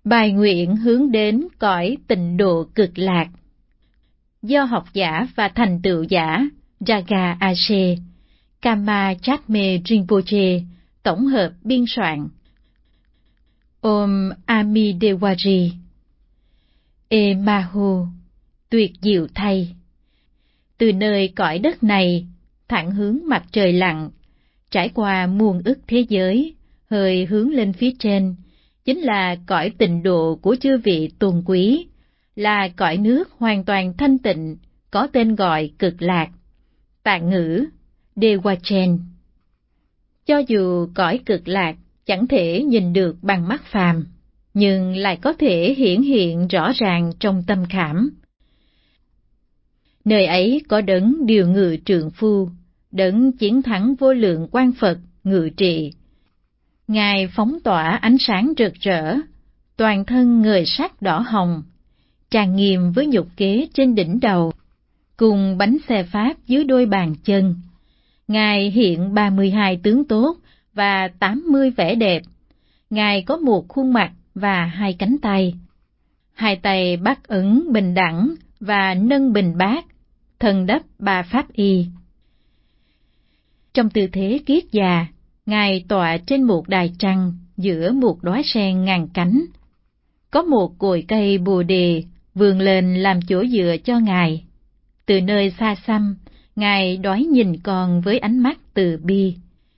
Bài nguyện hướng đến cõi tịnh độ cực lạc, do học giả và thành tựu giả Raga Ashe Kama Chatme Rinpoche tổng hợp biên soạn. Om Amidewari. E Mahu, tuyệt diệu thay. Từ nơi cõi đất này, thẳng hướng mặt trời lặn, trải qua muôn ức thế giới, hơi hướng lên phía trên, chính là cõi tịnh độ của chư vị tôn quý, là cõi nước hoàn toàn thanh tịnh, có tên gọi cực lạc. Tạng ngữ Dewachen. Cho dù cõi cực lạc chẳng thể nhìn được bằng mắt phàm, nhưng lại có thể hiển hiện rõ ràng trong tâm khảm. Nơi ấy có đấng điều ngự trượng phu, đấng chiến thắng vô lượng quan Phật ngự trị. Ngài phóng tỏa ánh sáng rực rỡ, toàn thân ngời sắc đỏ hồng, trang nghiêm với nhục kế trên đỉnh đầu, cùng bánh xe pháp dưới đôi bàn chân. Ngài hiện 32 tướng tốt và 80 vẻ đẹp. Ngài có một khuôn mặt và hai cánh tay. Hai tay bắt ấn bình đẳng và nâng bình bát, thân đắp ba pháp y. Trong tư thế kiết già, Ngài tọa trên một đài trăng giữa một đóa sen ngàn cánh. Có một cội cây bồ đề vươn lên làm chỗ dựa cho Ngài. Từ nơi xa xăm, Ngài đói nhìn con với ánh mắt từ bi.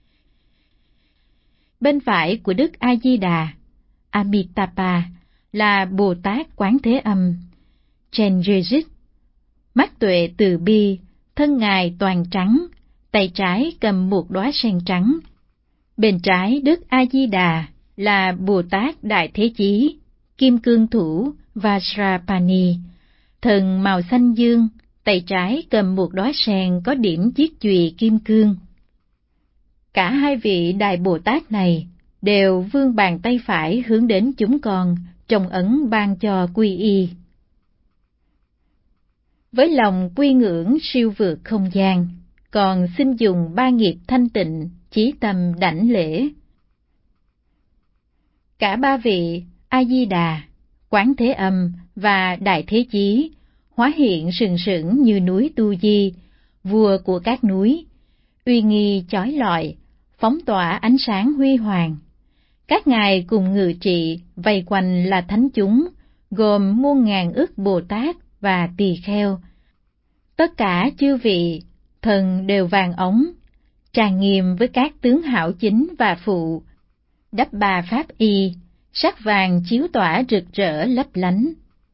Bên phải của Đức A-di-đà, Amitabha, là Bồ Tát Quán Thế Âm, Chenrezit, mắt tuệ từ bi, thân Ngài toàn trắng, tay trái cầm một đóa sen trắng. Bên trái Đức A-di-đà là Bồ Tát Đại Thế Chí, Kim Cương Thủ Vajrapani, thân màu xanh dương, tay trái cầm một đóa sen có điểm chiếc chùy kim cương. Cả hai vị Đại Bồ Tát này đều vươn bàn tay phải hướng đến chúng con trong ấn ban cho quy y. Với lòng quy ngưỡng siêu vượt không gian, còn xin dùng ba nghiệp thanh tịnh, chí tâm đảnh lễ. Cả ba vị A-di-đà, Quán Thế Âm và Đại Thế Chí hóa hiện sừng sững như núi Tu Di, vua của các núi, uy nghi chói lọi, phóng tỏa ánh sáng huy hoàng. Các ngài cùng ngự trị vây quanh là thánh chúng, gồm muôn ngàn ức Bồ Tát và tỳ kheo. Tất cả chư vị thần đều vàng ống, trang nghiêm với các tướng hảo chính và phụ, đắp ba pháp y, sắc vàng chiếu tỏa rực rỡ lấp lánh.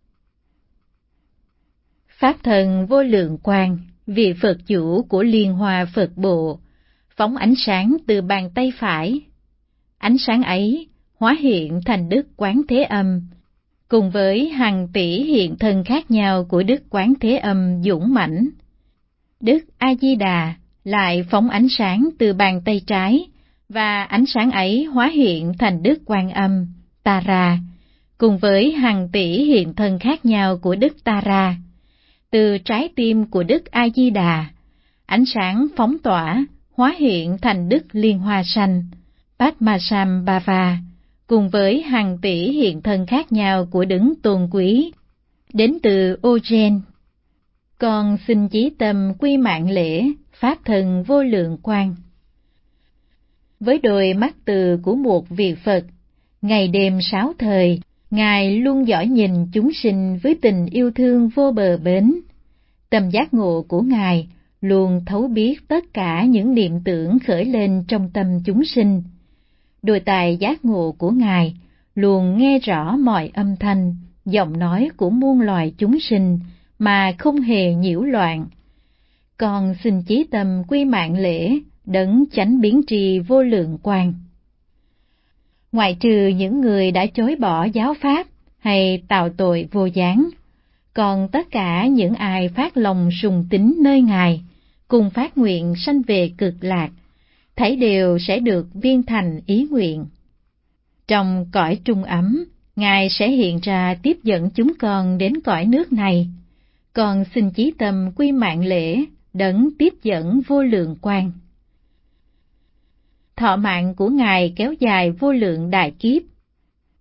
Pháp thần vô lượng quang, vị Phật chủ của Liên Hoa Phật Bộ, phóng ánh sáng từ bàn tay phải. Ánh sáng ấy hóa hiện thành Đức Quán Thế Âm, cùng với hàng tỷ hiện thân khác nhau của Đức Quán Thế Âm dũng mãnh. Đức A-di-đà lại phóng ánh sáng từ bàn tay trái, và ánh sáng ấy hóa hiện thành Đức Quan Âm, Tara, cùng với hàng tỷ hiện thân khác nhau của Đức Tara. Từ trái tim của Đức A-di-đà, ánh sáng phóng tỏa, hóa hiện thành Đức Liên Hoa Xanh, Padmasambhava, cùng với hàng tỷ hiện thân khác nhau của đấng tôn quý, đến từ Ogen. Con xin chí tâm quy mạng lễ Pháp thần vô lượng quang. Với đôi mắt từ của một vị Phật, ngày đêm 6 thời, Ngài luôn dõi nhìn chúng sinh với tình yêu thương vô bờ bến. Tâm giác ngộ của Ngài luôn thấu biết tất cả những niệm tưởng khởi lên trong tâm chúng sinh. Đôi tai giác ngộ của Ngài luôn nghe rõ mọi âm thanh, giọng nói của muôn loài chúng sinh mà không hề nhiễu loạn. Con xin chí tâm quy mạng lễ đấng chánh biến tri vô lượng quang. Ngoại trừ những người đã chối bỏ giáo pháp hay tạo tội vô gián, còn tất cả những ai phát lòng sùng tín nơi Ngài, cùng phát nguyện sanh về cực lạc, thảy đều sẽ được viên thành ý nguyện. Trong cõi trung ấm, Ngài sẽ hiện ra tiếp dẫn chúng con đến cõi nước này. Con xin chí tâm quy mạng lễ đấng tiếp dẫn vô lượng quang. Thọ mạng của Ngài kéo dài vô lượng đại kiếp.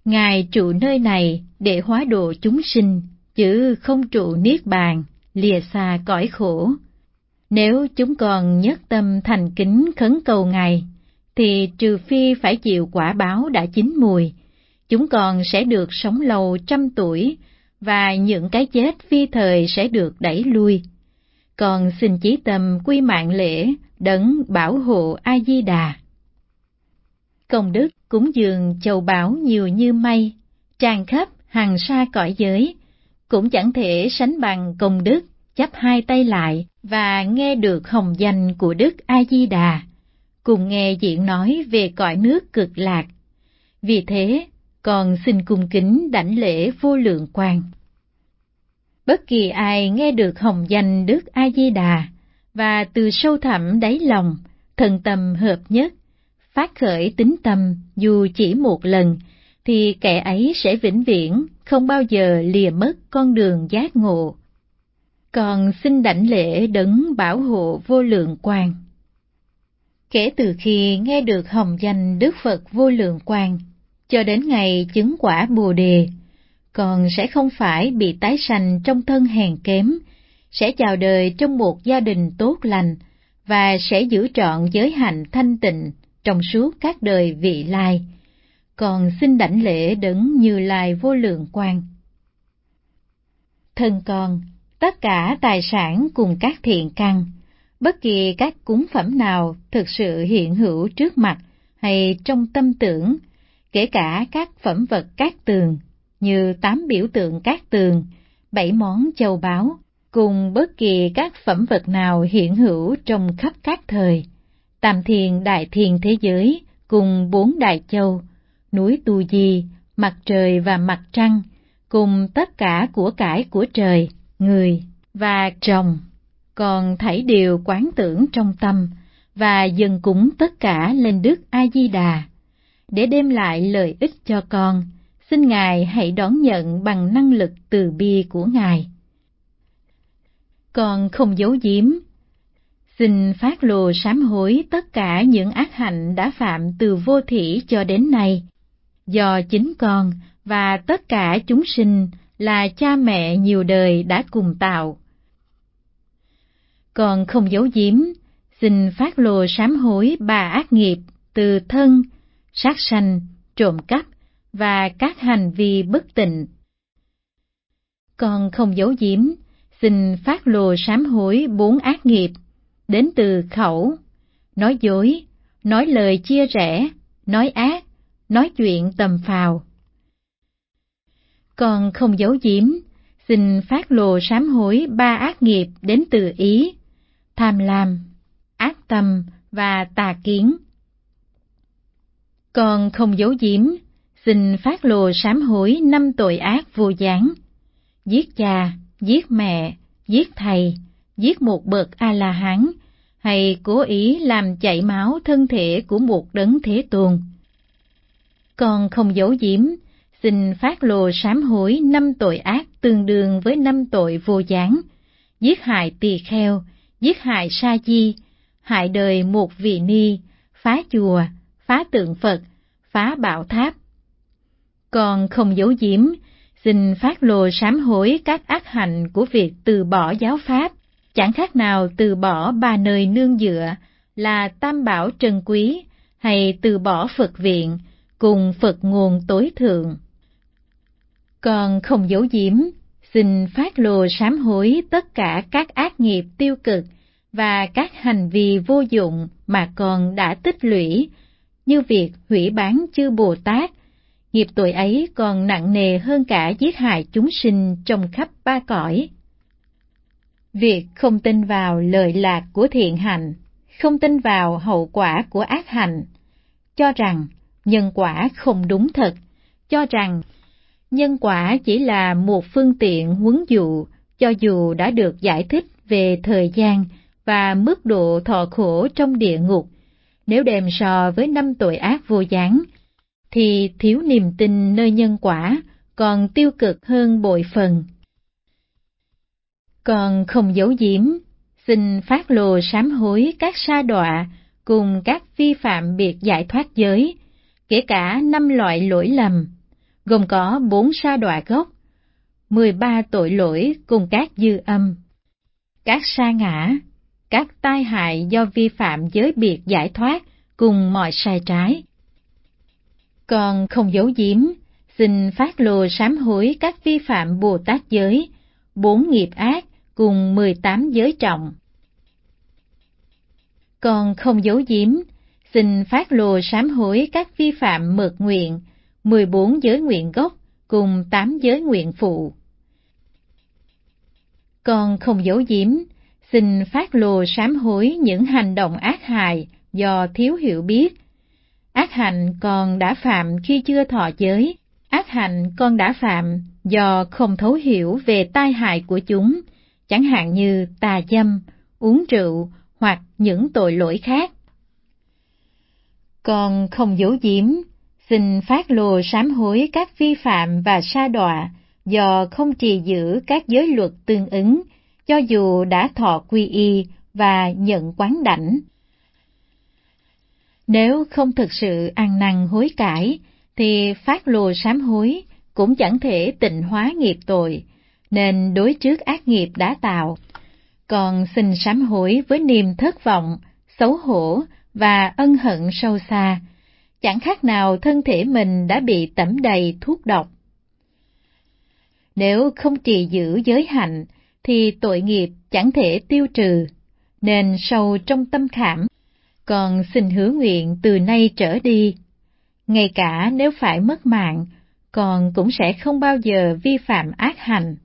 Ngài trụ nơi này để hóa độ chúng sinh, chứ không trụ niết bàn, lìa xa cõi khổ. Nếu chúng còn nhất tâm thành kính khấn cầu Ngài, thì trừ phi phải chịu quả báo đã chín mùi, chúng còn sẽ được sống lâu 100 tuổi, và những cái chết phi thời sẽ được đẩy lui. Còn xin chí tâm quy mạng lễ đấng bảo hộ A Di Đà. Công đức cúng dường châu báu nhiều như mây, tràn khắp hàng sa cõi giới, cũng chẳng thể sánh bằng công đức chắp hai tay lại và nghe được hồng danh của Đức A Di Đà, cùng nghe diễn nói về cõi nước Cực Lạc. Vì thế, con xin cung kính đảnh lễ vô lượng quang. Bất kỳ ai nghe được hồng danh Đức A Di Đà và từ sâu thẳm đáy lòng, thần tâm hợp nhất, phát khởi tín tâm dù chỉ một lần, thì kẻ ấy sẽ vĩnh viễn không bao giờ lìa mất con đường giác ngộ. Còn xin đảnh lễ đấng bảo hộ vô lượng quang. Kể từ khi nghe được hồng danh Đức Phật vô lượng quang, cho đến ngày chứng quả Bồ Đề, con sẽ không phải bị tái sanh trong thân hèn kém, sẽ chào đời trong một gia đình tốt lành và sẽ giữ trọn giới hạnh thanh tịnh trong suốt các đời vị lai. Con xin đảnh lễ đấng Như Lai vô lượng quang. Thân con, tất cả tài sản cùng các thiện căn, bất kỳ các cúng phẩm nào thực sự hiện hữu trước mặt hay trong tâm tưởng, kể cả các phẩm vật cát tường như 8 biểu tượng cát tường, 7 món châu báu, cùng bất kỳ các phẩm vật nào hiện hữu trong khắp các thời, tam thiên đại thiên thế giới cùng 4 đại châu, núi Tu Di, mặt trời và mặt trăng, cùng tất cả của cải của trời, người và trồng, còn thảy đều quán tưởng trong tâm và dâng cúng tất cả lên Đức A Di Đà. Để đem lại lợi ích cho con, xin Ngài hãy đón nhận bằng năng lực từ bi của Ngài. Con không giấu giếm, xin phát lộ sám hối tất cả những ác hạnh đã phạm từ vô thỉ cho đến nay, do chính con và tất cả chúng sinh là cha mẹ nhiều đời đã cùng tạo. Con không giấu giếm, xin phát lộ sám hối 3 ác nghiệp từ thân, sát sanh, trộm cắp và các hành vi bất tịnh. Con không giấu giếm, xin phát lộ sám hối 4 ác nghiệp đến từ khẩu, nói dối, nói lời chia rẽ, nói ác, nói chuyện tầm phào. Con không giấu giếm, xin phát lộ sám hối 3 ác nghiệp đến từ ý, tham lam, ác tâm và tà kiến. Con không giấu giếm, xin phát lộ sám hối 5 tội ác vô gián: giết cha, giết mẹ, giết thầy, giết một bậc A-la-hán, hay cố ý làm chảy máu thân thể của một đấng Thế Tôn. Con không giấu giếm, xin phát lộ sám hối 5 tội ác tương đương với 5 tội vô gián: giết hại tỳ kheo, giết hại sa di, hại đời một vị ni, phá chùa, phá tượng Phật, phá bảo tháp. Con không giấu giếm, xin phát lộ sám hối các ác hạnh của việc từ bỏ giáo pháp, chẳng khác nào từ bỏ 3 nơi nương dựa là Tam Bảo trân quý, hay từ bỏ Phật viện cùng Phật nguồn tối thượng. Con không giấu giếm, xin phát lộ sám hối tất cả các ác nghiệp tiêu cực và các hành vi vô dụng mà con đã tích lũy, như việc hủy bán chư Bồ Tát. Nghiệp tội ấy còn nặng nề hơn cả giết hại chúng sinh trong khắp 3 cõi. Việc không tin vào lợi lạc của thiện hạnh, không tin vào hậu quả của ác hạnh, cho rằng nhân quả không đúng thật, cho rằng nhân quả chỉ là một phương tiện huấn dụ, cho dù đã được giải thích về thời gian và mức độ thọ khổ trong địa ngục. Nếu đem so với 5 tội ác vô gián, thì thiếu niềm tin nơi nhân quả còn tiêu cực hơn bội phần. Còn không giấu giếm, xin phát lộ sám hối các sa đọa cùng các vi phạm biệt giải thoát giới, kể cả 5 loại lỗi lầm: gồm có 4 sa đọa gốc, 13 tội lỗi cùng các dư âm, các sa ngã, các tai hại do vi phạm giới biệt giải thoát cùng mọi sai trái. Con không giấu giếm, xin phát lồ sám hối các vi phạm Bồ Tát giới, 4 nghiệp ác cùng 18 giới trọng. Con không giấu giếm, xin phát lồ sám hối các vi phạm mật nguyện, 14 giới nguyện gốc cùng 8 giới nguyện phụ. Con không giấu giếm, xin phát lồ sám hối những hành động ác hại do thiếu hiểu biết. Ác hạnh con đã phạm khi chưa thọ giới, ác hạnh con đã phạm do không thấu hiểu về tai hại của chúng, chẳng hạn như tà dâm, uống rượu hoặc những tội lỗi khác. Con không giấu giếm, xin phát lồ sám hối các vi phạm và sa đọa do không trì giữ các giới luật tương ứng, cho dù đã thọ quy y và nhận quán đảnh. Nếu không thực sự ăn năn hối cải, thì phát lồ sám hối cũng chẳng thể tịnh hóa nghiệp tội, nên đối trước ác nghiệp đã tạo. Còn xin sám hối với niềm thất vọng, xấu hổ và ân hận sâu xa, chẳng khác nào thân thể mình đã bị tẩm đầy thuốc độc. Nếu không trì giữ giới hạnh, thì tội nghiệp chẳng thể tiêu trừ, nên sâu trong tâm khảm. Còn xin hứa nguyện từ nay trở đi, ngay cả nếu phải mất mạng, con cũng sẽ không bao giờ vi phạm ác hành.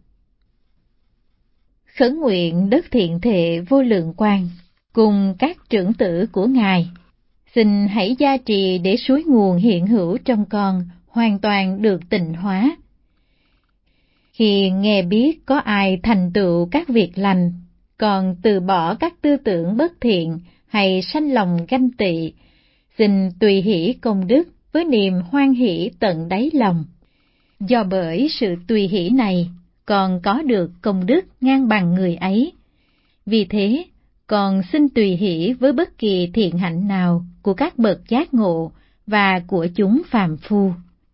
Khấn nguyện Đức Thiện Thệ Vô Lượng Quang cùng các trưởng tử của Ngài, xin hãy gia trì để suối nguồn hiện hữu trong con hoàn toàn được tịnh hóa. Khi nghe biết có ai thành tựu các việc lành, còn từ bỏ các tư tưởng bất thiện hay sanh lòng ganh tị, xin tùy hỷ công đức với niềm hoan hỷ tận đáy lòng. Do bởi sự tùy hỷ này, con có được công đức ngang bằng người ấy. Vì thế, con xin tùy hỷ với bất kỳ thiện hạnh nào của các bậc giác ngộ và của chúng phàm phu.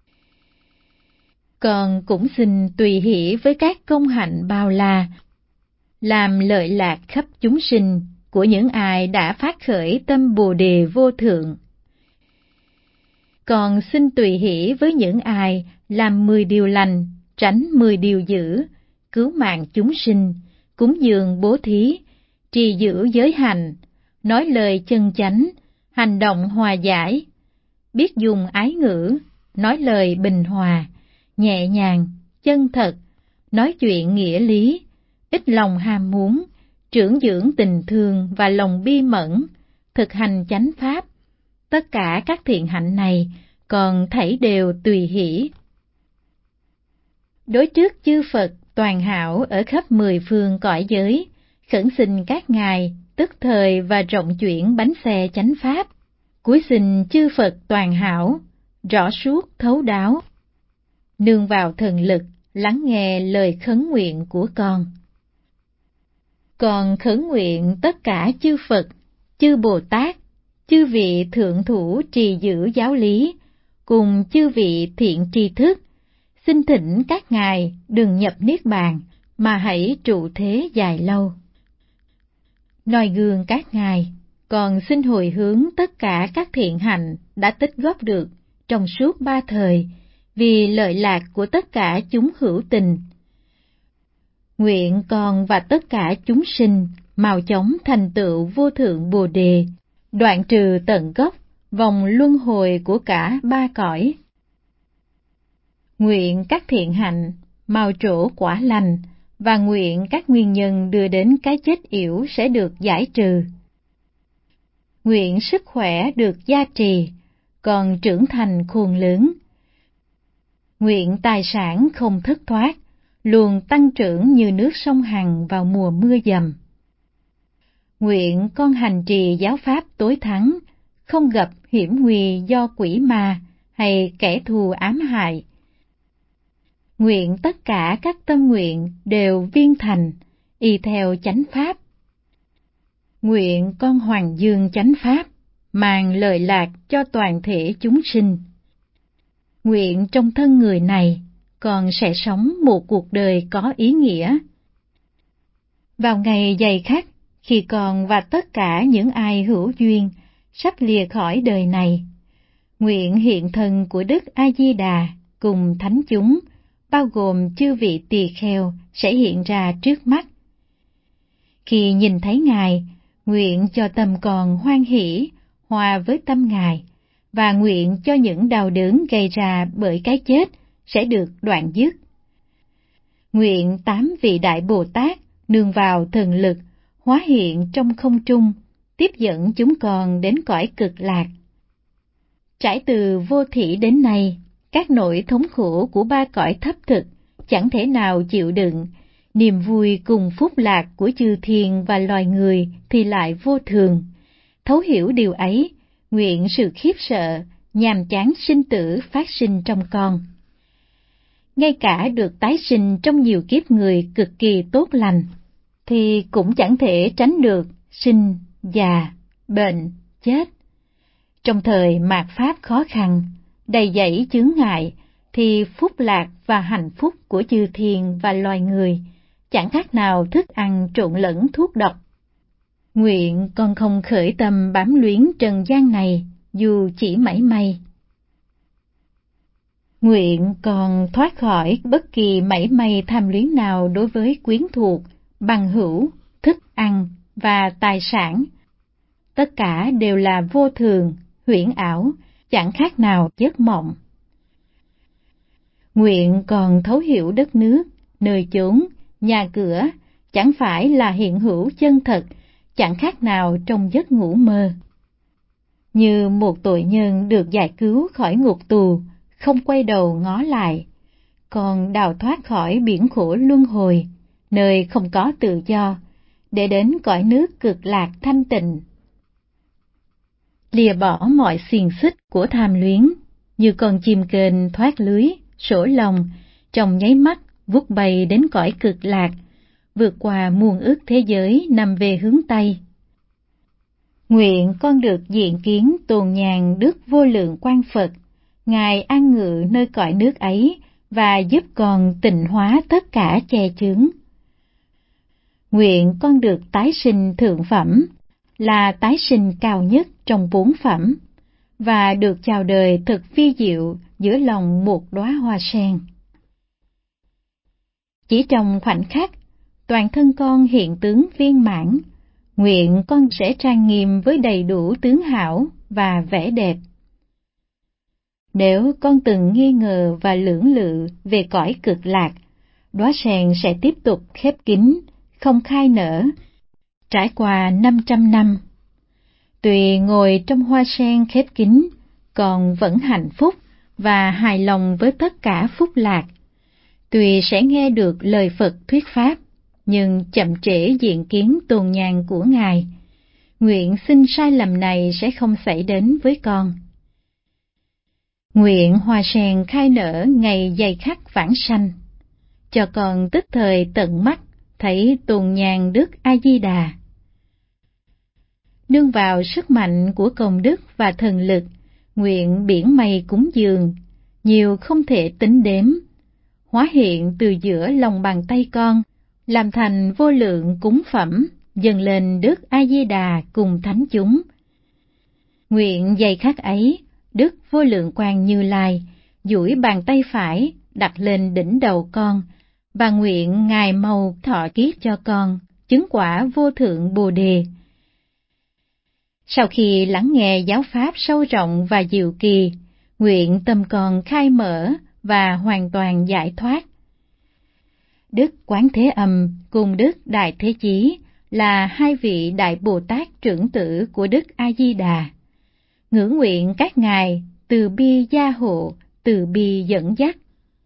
Con cũng xin tùy hỷ với các công hạnh bao la, làm lợi lạc khắp chúng sinh của những ai đã phát khởi tâm Bồ Đề vô thượng. Con xin tùy hỷ với những ai làm 10 điều lành, tránh 10 điều dữ, cứu mạng chúng sinh, cúng dường bố thí, trì giữ giới hạnh, nói lời chân chánh, hành động hòa giải, biết dùng ái ngữ, nói lời bình hòa, nhẹ nhàng, chân thật, nói chuyện nghĩa lý, ít lòng ham muốn, trưởng dưỡng tình thương và lòng bi mẫn, thực hành chánh pháp. Tất cả các thiện hạnh này còn thảy đều tùy hỷ. Đối trước chư Phật toàn hảo ở khắp 10 phương cõi giới, khẩn xin các ngài tức thời và rộng chuyển bánh xe chánh pháp. Cúi xin chư Phật toàn hảo, rõ suốt thấu đáo. Nương vào thần lực, lắng nghe lời khấn nguyện của con. Con khấn nguyện tất cả chư Phật, chư Bồ Tát, chư vị thượng thủ trì giữ giáo lý, cùng chư vị thiện tri thức, xin thỉnh các ngài đừng nhập niết bàn, mà hãy trụ thế dài lâu. Noi gương các ngài, còn xin hồi hướng tất cả các thiện hạnh đã tích góp được trong suốt 3 thời, vì lợi lạc của tất cả chúng hữu tình. Nguyện con và tất cả chúng sinh mau chóng thành tựu vô thượng Bồ Đề, đoạn trừ tận gốc vòng luân hồi của cả 3 cõi. Nguyện các thiện hạnh mau trổ quả lành, và nguyện các nguyên nhân đưa đến cái chết yểu sẽ được giải trừ. Nguyện sức khỏe được gia trì, còn trưởng thành khôn lớn. Nguyện tài sản không thất thoát, luôn tăng trưởng như nước sông Hằng vào mùa mưa dầm. Nguyện con hành trì giáo pháp tối thắng, không gặp hiểm nguy do quỷ ma hay kẻ thù ám hại. Nguyện tất cả các tâm nguyện đều viên thành, y theo chánh pháp. Nguyện con hoàng dương chánh pháp, mang lợi lạc cho toàn thể chúng sinh. nguyện trong thân người này con sẽ sống một cuộc đời có ý nghĩa. Vào ngày dày khắc, khi con và tất cả những ai hữu duyên sắp lìa khỏi đời này, nguyện hiện thân của Đức A Di Đà cùng thánh chúng, bao gồm chư vị tỳ kheo, sẽ hiện ra trước mắt. Khi nhìn thấy Ngài, nguyện cho tâm con hoan hỷ, hòa với tâm Ngài, và nguyện cho những đau đớn gây ra bởi cái chết sẽ được đoạn dứt. Nguyện 8 vị Đại Bồ Tát nương vào thần lực, hóa hiện trong không trung, tiếp dẫn chúng con đến cõi cực lạc. Trải từ vô thỉ đến nay, các nỗi thống khổ của ba cõi thấp thực chẳng thể nào chịu đựng, niềm vui cùng phúc lạc của chư thiên và loài người thì lại vô thường. Thấu hiểu điều ấy, nguyện sự khiếp sợ, nhàm chán sinh tử phát sinh trong con. Ngay cả được tái sinh trong nhiều kiếp người cực kỳ tốt lành, thì cũng chẳng thể tránh được sinh, già, bệnh, chết. Trong thời mạt pháp khó khăn, đầy dẫy chướng ngại, thì phúc lạc và hạnh phúc của chư thiên và loài người chẳng khác nào thức ăn trộn lẫn thuốc độc. Nguyện con không khởi tâm bám luyến trần gian này, dù chỉ mảy may. Nguyện con thoát khỏi bất kỳ mảy may tham luyến nào đối với quyến thuộc, bằng hữu, thức ăn và tài sản. Tất cả đều là vô thường, huyễn ảo, chẳng khác nào giấc mộng. Nguyện còn thấu hiểu đất nước, nơi chốn, nhà cửa, chẳng phải là hiện hữu chân thật, chẳng khác nào trong giấc ngủ mơ. Như một tội nhân được giải cứu khỏi ngục tù, không quay đầu ngó lại, còn đào thoát khỏi biển khổ luân hồi, nơi không có tự do, để đến cõi nước cực lạc thanh tịnh. Lìa bỏ mọi xiềng xích của tham luyến, như con chim kền thoát lưới, sổ lòng, trong nháy mắt vút bay đến cõi cực lạc, vượt qua muôn ức thế giới nằm về hướng Tây. Nguyện con được diện kiến tồn nhàn Đức Vô Lượng Quang Phật, Ngài an ngự nơi cõi nước ấy và giúp con tịnh hóa tất cả che chướng. Nguyện con được tái sinh thượng phẩm, là tái sinh cao nhất trong 4 phẩm, và được chào đời thật phi diệu giữa lòng một đóa hoa sen. Chỉ trong khoảnh khắc, toàn thân con hiện tướng viên mãn, nguyện con sẽ trang nghiêm với đầy đủ tướng hảo và vẻ đẹp. Nếu con từng nghi ngờ và lưỡng lự về cõi cực lạc, đóa sen sẽ tiếp tục khép kín, không khai nở, trải qua 500 năm. Tuy ngồi trong hoa sen khép kín, còn vẫn hạnh phúc và hài lòng với tất cả phúc lạc. Tuy sẽ nghe được lời Phật thuyết pháp, nhưng chậm trễ diện kiến tồn nhàn của Ngài. Nguyện xin sai lầm này sẽ không xảy đến với con. Nguyện hoa sen khai nở ngày dày khắc vãng sanh, cho con tức thời tận mắt thấy tồn nhàn Đức A Di Đà. Nương vào sức mạnh của công đức và thần lực, nguyện biển mây cúng dường, nhiều không thể tính đếm, hóa hiện từ giữa lòng bàn tay con, làm thành vô lượng cúng phẩm, dâng lên Đức A Di Đà cùng thánh chúng. Nguyện dày khắc ấy, Đức Vô Lượng Quang Như Lai duỗi bàn tay phải đặt lên đỉnh đầu con, và nguyện Ngài mau thọ kiếp cho con chứng quả vô thượng Bồ Đề. Sau khi lắng nghe giáo pháp sâu rộng và diệu kỳ, nguyện tâm con khai mở và hoàn toàn giải thoát. Đức Quán Thế Âm cùng Đức Đại Thế Chí là 2 vị Đại Bồ Tát trưởng tử của Đức A Di Đà. Ngưỡng nguyện các ngài từ bi gia hộ, từ bi dẫn dắt.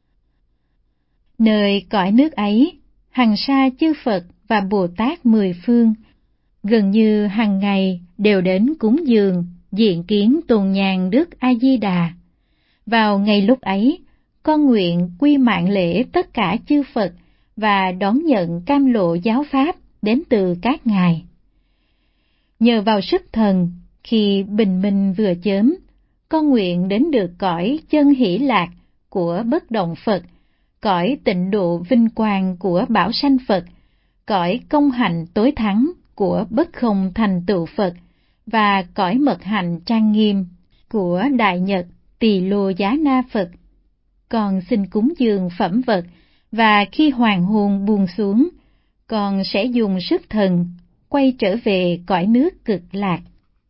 Nơi cõi nước ấy, hằng sa chư Phật và Bồ Tát 10 phương gần như hàng ngày đều đến cúng dường, diện kiến tồn nhàn Đức A Di Đà. Vào ngày lúc ấy, con nguyện quy mạng lễ tất cả chư Phật và đón nhận cam lộ giáo pháp đến từ các ngài. Nhờ vào sức thần, khi bình minh vừa chớm, con nguyện đến được cõi chân hỷ lạc của bất động Phật, cõi tịnh độ vinh quang của bảo sanh Phật, cõi công hạnh tối thắng của bất không thành tựu Phật, và cõi mật hạnh trang nghiêm của Đại Nhật Tỳ Lô Giá Na Phật. Con xin cúng dường phẩm vật, và khi hoàng hôn buông xuống, con sẽ dùng sức thần quay trở về cõi nước Cực Lạc.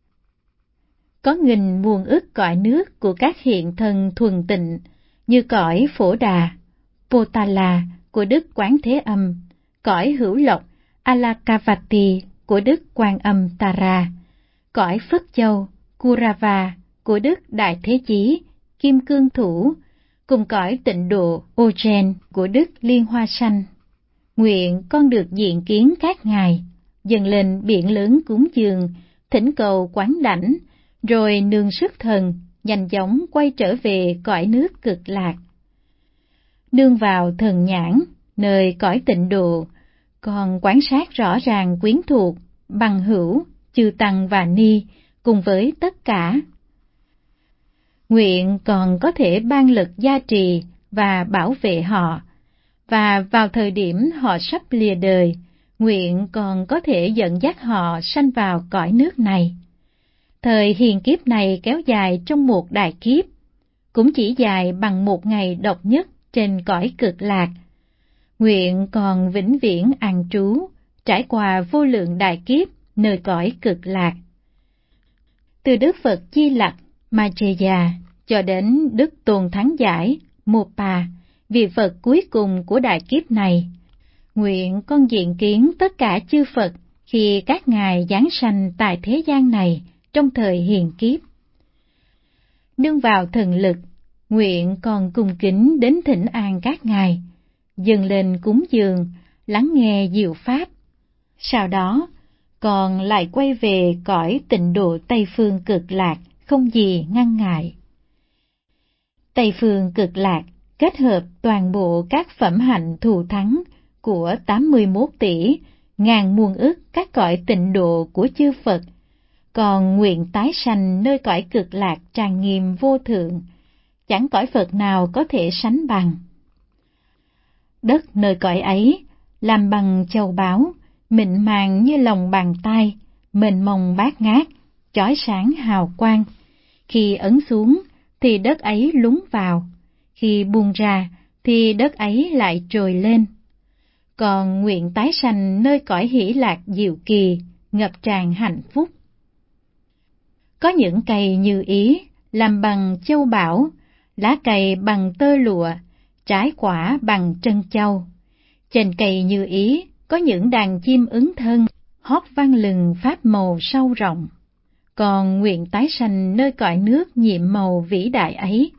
Có nghìn muôn ức cõi nước của các hiện thân thuần tịnh, như cõi Phổ Đà, Potala của Đức Quán Thế Âm, cõi Hữu Lộc, Alakavati của Đức Quan Âm Tara, cõi Phất Châu, Kurava của Đức Đại Thế Chí, Kim Cương Thủ, cùng cõi tịnh độ Ojen của Đức Liên Hoa Sanh. Nguyện con được diện kiến các ngài, dâng lên biển lớn cúng dường, thỉnh cầu quán đảnh, rồi nương sức thần, nhanh chóng quay trở về cõi nước Cực Lạc. Nương vào thần nhãn, nơi cõi tịnh độ, còn quan sát rõ ràng quyến thuộc, bằng hữu, chư tăng và ni, cùng với tất cả. Nguyện còn có thể ban lực gia trì và bảo vệ họ, và vào thời điểm họ sắp lìa đời, nguyện còn có thể dẫn dắt họ sanh vào cõi nước này. Thời hiền kiếp này kéo dài trong một đại kiếp, cũng chỉ dài bằng một ngày độc nhất trên cõi Cực Lạc. Nguyện còn vĩnh viễn an trú, trải qua vô lượng đại kiếp nơi cõi Cực Lạc. Từ Đức Phật Di Lặc Maitreya cho đến Đức Tôn Thắng Giải Mopa, vị Phật cuối cùng của đại kiếp này, nguyện con diện kiến tất cả chư Phật khi các ngài giáng sanh tại thế gian này trong thời hiền kiếp. Nương vào thần lực, nguyện còn cung kính đến thỉnh an các ngài, dâng lên cúng dường, lắng nghe diệu pháp. Sau đó, còn lại quay về cõi tịnh độ Tây Phương Cực Lạc, không gì ngăn ngại. Tây Phương Cực Lạc kết hợp toàn bộ các phẩm hạnh thù thắng của 81 tỷ, ngàn muôn ức các cõi tịnh độ của chư Phật, còn nguyện tái sanh nơi cõi Cực Lạc trang nghiêm vô thượng, chẳng cõi Phật nào có thể sánh bằng. Đất nơi cõi ấy làm bằng châu báu, mịn màng như lòng bàn tay, mênh mông bát ngát, chói sáng hào quang. Khi ấn xuống thì đất ấy lún vào, khi buông ra thì đất ấy lại trồi lên. Còn nguyện tái sanh nơi cõi hỷ lạc diệu kỳ, ngập tràn hạnh phúc. Có những cây như ý, làm bằng châu bảo, lá cây bằng tơ lụa, trái quả bằng trân châu. Trên cây như ý có những đàn chim ứng thân, hót vang lừng pháp màu sâu rộng. Còn nguyện tái sanh nơi cõi nước nhiệm màu vĩ đại ấy.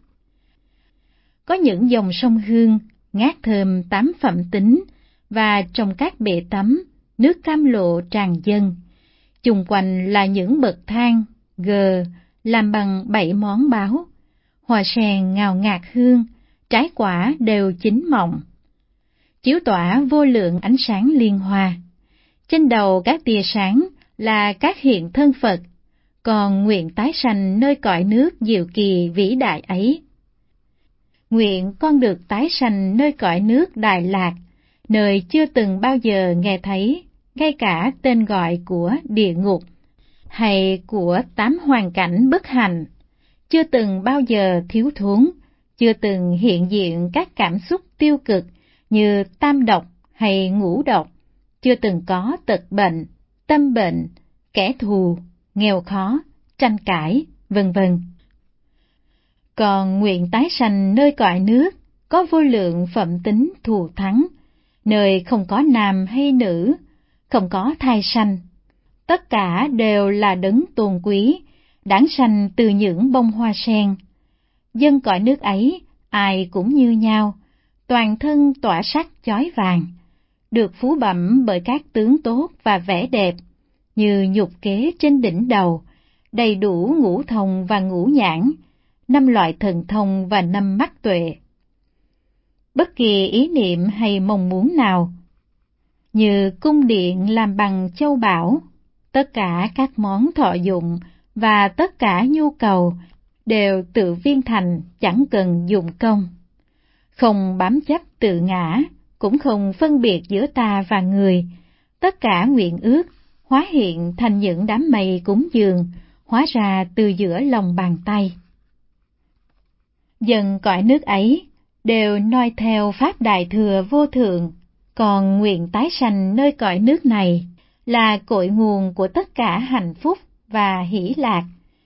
Có những dòng sông hương, ngát thơm 8 phẩm tính, và trong các bể tắm, nước cam lộ tràn dâng. Chung quanh là những bậc thang, gờ, làm bằng 7 món báo. Hoa sen ngào ngạt hương, trái quả đều chín mọng. Chiếu tỏa vô lượng ánh sáng liên hoa. Trên đầu các tia sáng là các hiện thân Phật, còn nguyện tái sanh nơi cõi nước diệu kỳ vĩ đại ấy. Nguyện con được tái sanh nơi cõi nước Đại Lạc, nơi chưa từng bao giờ nghe thấy, ngay cả tên gọi của địa ngục, hay của 8 hoàn cảnh bất hạnh, chưa từng bao giờ thiếu thốn, chưa từng hiện diện các cảm xúc tiêu cực như tam độc hay ngũ độc, chưa từng có tật bệnh, tâm bệnh, kẻ thù, nghèo khó, tranh cãi, vân vân. Còn nguyện tái sanh nơi cõi nước có vô lượng phẩm tính thù thắng, nơi không có nam hay nữ, không có thai sanh. Tất cả đều là đấng tôn quý, đản sanh từ những bông hoa sen. Dân cõi nước ấy, ai cũng như nhau, toàn thân tỏa sắc chói vàng, được phú bẩm bởi các tướng tốt và vẻ đẹp, như nhục kế trên đỉnh đầu, đầy đủ ngũ thông và ngũ nhãn, 5 loại thần thông và 5 mắt tuệ. Bất kỳ ý niệm hay mong muốn nào, như cung điện làm bằng châu bảo, tất cả các món thọ dụng và tất cả nhu cầu đều tự viên thành, chẳng cần dụng công. Không bám chấp tự ngã, cũng không phân biệt giữa ta và người. Tất cả nguyện ước hóa hiện thành những đám mây cúng dường, hóa ra từ giữa lòng bàn tay. Dân cõi nước ấy đều noi theo pháp đại thừa vô thượng, còn nguyện tái sanh nơi cõi nước này là cội nguồn của tất cả hạnh phúc và hỷ lạc.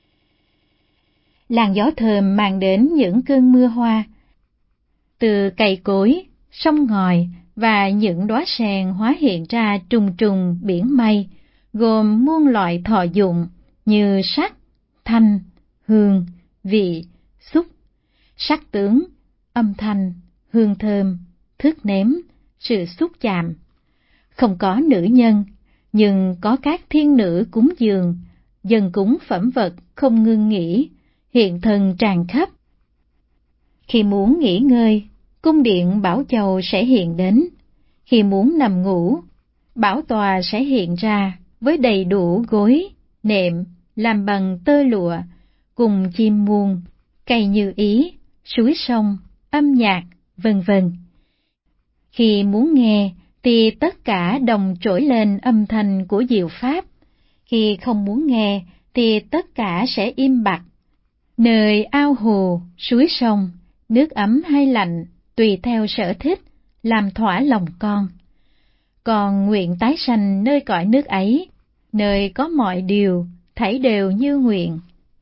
Làn gió thơm mang đến những cơn mưa hoa, từ cây cối, sông ngòi và những đóa sen hóa hiện ra trùng trùng biển mây, gồm muôn loại thọ dụng như sắc, thanh, hương, vị, xúc, sắc tướng, âm thanh, hương thơm, thức nếm, sự xúc chạm. Không có nữ nhân, nhưng có các thiên nữ cúng dường, dâng cúng phẩm vật không ngưng nghỉ, hiện thân tràn khắp. Khi muốn nghỉ ngơi, cung điện Bảo Châu sẽ hiện đến. Khi muốn nằm ngủ, bảo tòa sẽ hiện ra với đầy đủ gối, nệm, làm bằng tơ lụa, cùng chim muông, cây như ý, suối sông, âm nhạc, vân vân. Khi muốn nghe thì tất cả đồng trỗi lên âm thanh của diệu pháp. Khi không muốn nghe thì tất cả sẽ im bặt. Nơi ao hồ, suối sông, nước ấm hay lạnh, tùy theo sở thích, làm thỏa lòng con. Còn nguyện tái sanh nơi cõi nước ấy, nơi có mọi điều, thảy đều như nguyện.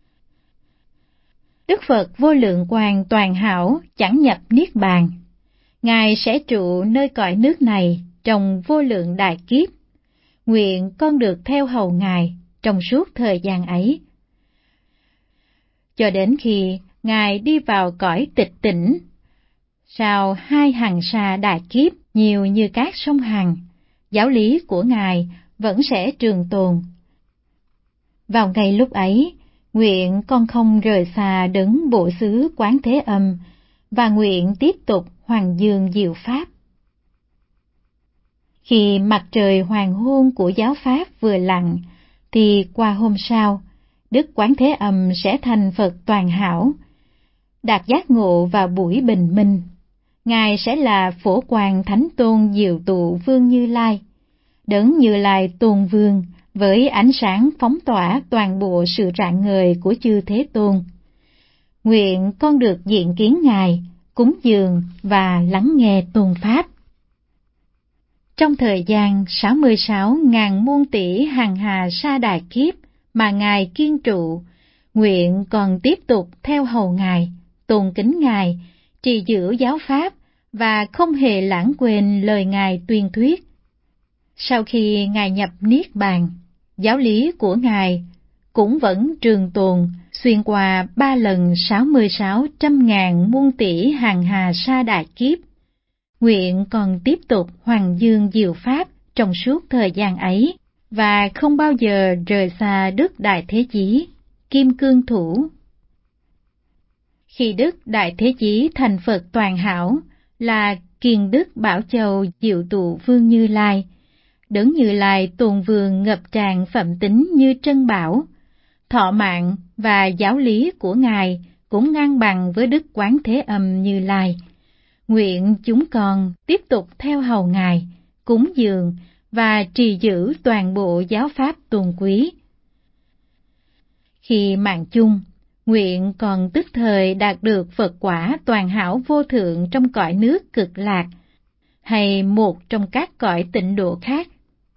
Đức Phật Vô Lượng Quang toàn hảo chẳng nhập niết bàn. Ngài sẽ trụ nơi cõi nước này trong vô lượng đại kiếp. Nguyện con được theo hầu Ngài trong suốt thời gian ấy, cho đến khi Ngài đi vào cõi tịch tỉnh. Sau 2 hằng sa đại kiếp nhiều như các sông Hằng, giáo lý của Ngài vẫn sẽ trường tồn. Vào ngày lúc ấy, nguyện con không rời xa đấng Bộ Xứ Quán Thế Âm, và nguyện tiếp tục hoàng dương diệu pháp. Khi mặt trời hoàng hôn của giáo pháp vừa lặn, thì qua hôm sau, Đức Quán Thế Âm sẽ thành Phật toàn hảo, đạt giác ngộ vào buổi bình minh. Ngài sẽ là Phổ Quang Thánh Tôn Diệu Tụ Vương Như Lai, đấng Như Lai Tôn Vương với ánh sáng phóng tỏa toàn bộ sự rạng ngời của chư Thế Tôn. Nguyện con được diện kiến Ngài, cúng dường và lắng nghe tôn pháp. Trong thời gian 66.000 muôn tỷ hàng hà sa đại kiếp mà Ngài kiên trụ, nguyện còn tiếp tục theo hầu Ngài, tôn kính Ngài, trì giữ giáo pháp và không hề lãng quên lời Ngài tuyên thuyết. Sau khi Ngài nhập niết bàn, giáo lý của Ngài cũng vẫn trường tồn xuyên qua 3 lần 66.000 muôn tỷ hàng hà sa đại kiếp. Nguyện còn tiếp tục hoàng dương diệu pháp trong suốt thời gian ấy, và không bao giờ rời xa Đức Đại Thế Chí, Kim Cương Thủ. Khi Đức Đại Thế Chí thành Phật toàn hảo là Kiền Đức Bảo Châu Diệu Tụ Vương Như Lai, đấng Như Lai Tôn Vương ngập tràn phẩm tính như trân bảo, thọ mạng và giáo lý của Ngài cũng ngang bằng với Đức Quán Thế Âm Như Lai. Nguyện chúng con tiếp tục theo hầu Ngài, cúng dường và trì giữ toàn bộ giáo pháp tôn quý. Khi mạng chung, nguyện còn tức thời đạt được Phật quả toàn hảo vô thượng trong cõi nước Cực Lạc, hay một trong các cõi tịnh độ khác.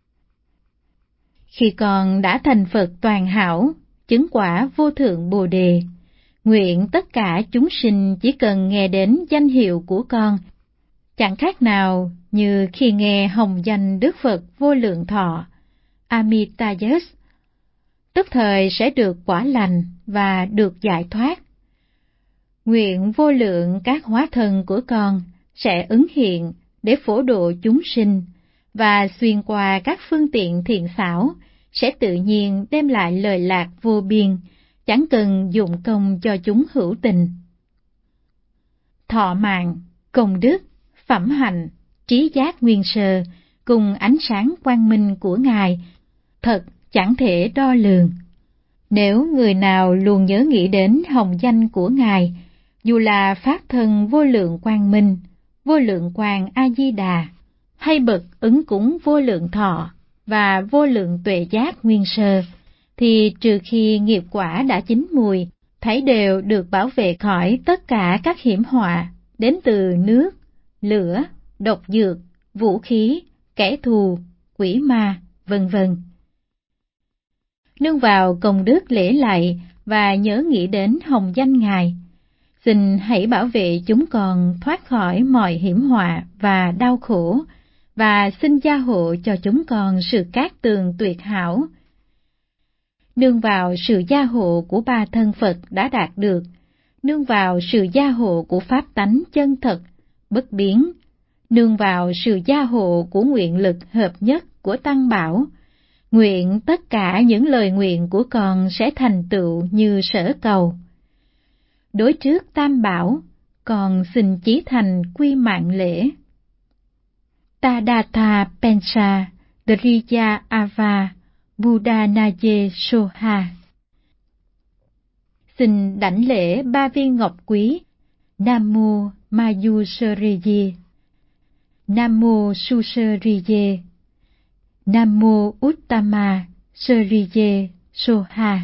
Khi con đã thành Phật toàn hảo, chứng quả vô thượng Bồ Đề, nguyện tất cả chúng sinh chỉ cần nghe đến danh hiệu của con, chẳng khác nào như khi nghe hồng danh Đức Phật Vô Lượng Thọ, Amitabha, tức thời sẽ được quả lành và được giải thoát. Nguyện vô lượng các hóa thân của con sẽ ứng hiện để phổ độ chúng sinh, và xuyên qua các phương tiện thiện xảo sẽ tự nhiên đem lại lời lạc vô biên, chẳng cần dụng công cho chúng hữu tình. Thọ mạng, công đức, phẩm hạnh, trí giác nguyên sơ cùng ánh sáng quang minh của Ngài thật chẳng thể đo lường. Nếu người nào luôn nhớ nghĩ đến hồng danh của Ngài, dù là Pháp Thân Vô Lượng Quang Minh, Vô Lượng Quang A-di-đà, hay bậc ứng cúng Vô Lượng Thọ và Vô Lượng Tuệ Giác Nguyên Sơ, thì trừ khi nghiệp quả đã chín mùi, thảy đều được bảo vệ khỏi tất cả các hiểm họa đến từ nước, lửa, độc dược, vũ khí, kẻ thù, quỷ ma, vân vân. Nương vào công đức lễ lạy và nhớ nghĩ đến hồng danh Ngài, xin hãy bảo vệ chúng con thoát khỏi mọi hiểm họa và đau khổ, và xin gia hộ cho chúng con sự cát tường tuyệt hảo. Nương vào sự gia hộ của ba thân Phật đã đạt được, nương vào sự gia hộ của Pháp tánh chân thật, bất biến, nương vào sự gia hộ của nguyện lực hợp nhất của Tăng Bảo, nguyện tất cả những lời nguyện của con sẽ thành tựu như sở cầu. Đối trước Tam Bảo, con xin chí thành quy mạng lễ. Tadatha Pensa Driya Ava Buddha Naye Soha. Xin đảnh lễ ba viên ngọc quý. Nam mô Mayusariye, Nam mô Susariye, Nam mô Uttama Sariye Soha.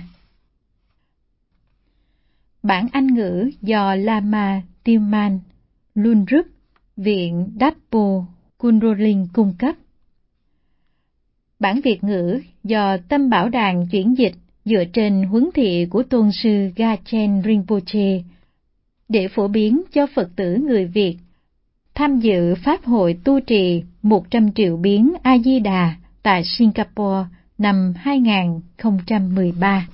Bản Anh ngữ do Lama Tilman Lunrup, Viện Dapo Kunroling cung cấp. Bản Việt ngữ do Tâm Bảo Đàn chuyển dịch dựa trên huấn thị của Tôn sư Gachen Rinpoche để phổ biến cho Phật tử người Việt tham dự Pháp hội tu trì 100 triệu biến A-di-đà tại Singapore năm 2013.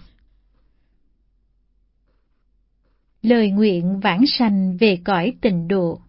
Lời nguyện vãng sanh về cõi tịnh độ.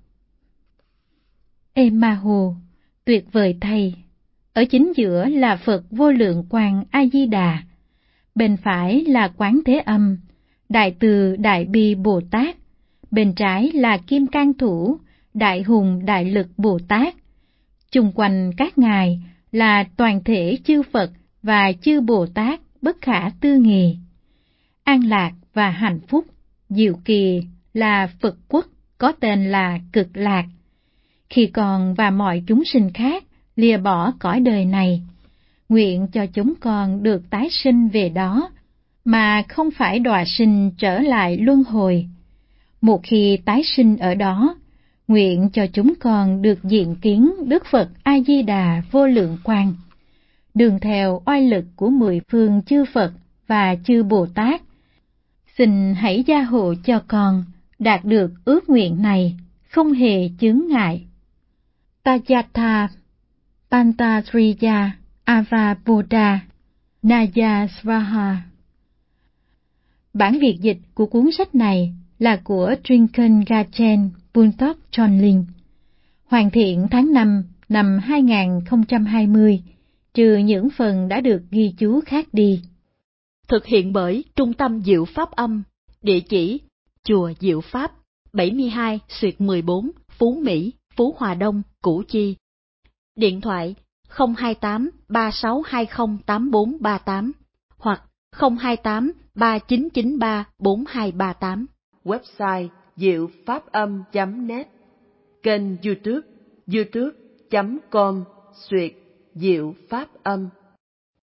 Emaho, tuyệt vời thay! Ở chính giữa là Phật Vô Lượng Quang A-di-đà, bên phải là Quán Thế Âm, Đại Từ Đại Bi Bồ Tát, bên trái là Kim Cang Thủ, Đại Hùng Đại Lực Bồ Tát. Chung quanh các ngài là toàn thể chư Phật và chư Bồ Tát bất khả tư nghì. An lạc và hạnh phúc, diệu kỳ là Phật quốc có tên là Cực Lạc. Khi con và mọi chúng sinh khác lìa bỏ cõi đời này, nguyện cho chúng con được tái sinh về đó, mà không phải đọa sinh trở lại luân hồi. Một khi tái sinh ở đó, nguyện cho chúng con được diện kiến Đức Phật A-di-đà Vô Lượng Quang, đường theo oai lực của 10 phương chư Phật và chư Bồ Tát. Xin hãy gia hộ cho con đạt được ước nguyện này, không hề chướng ngại. Tajatha Pantatriya Ava Buddha Naya Svaha. Bản Việt dịch của cuốn sách này là của Trinken Gachen Puntok Chonling, hoàn thiện tháng 5 năm 2020, trừ những phần đã được ghi chú khác đi. Thực hiện bởi Trung tâm Diệu Pháp Âm, địa chỉ Chùa Diệu Pháp, 72/14 Phú Mỹ, Phú Hòa Đông, Củ Chi. Điện thoại 028 3620 8438 hoặc 028 3993 4238. Website diệu pháp âm.net. Kênh YouTube youtube.com/diệu pháp âm.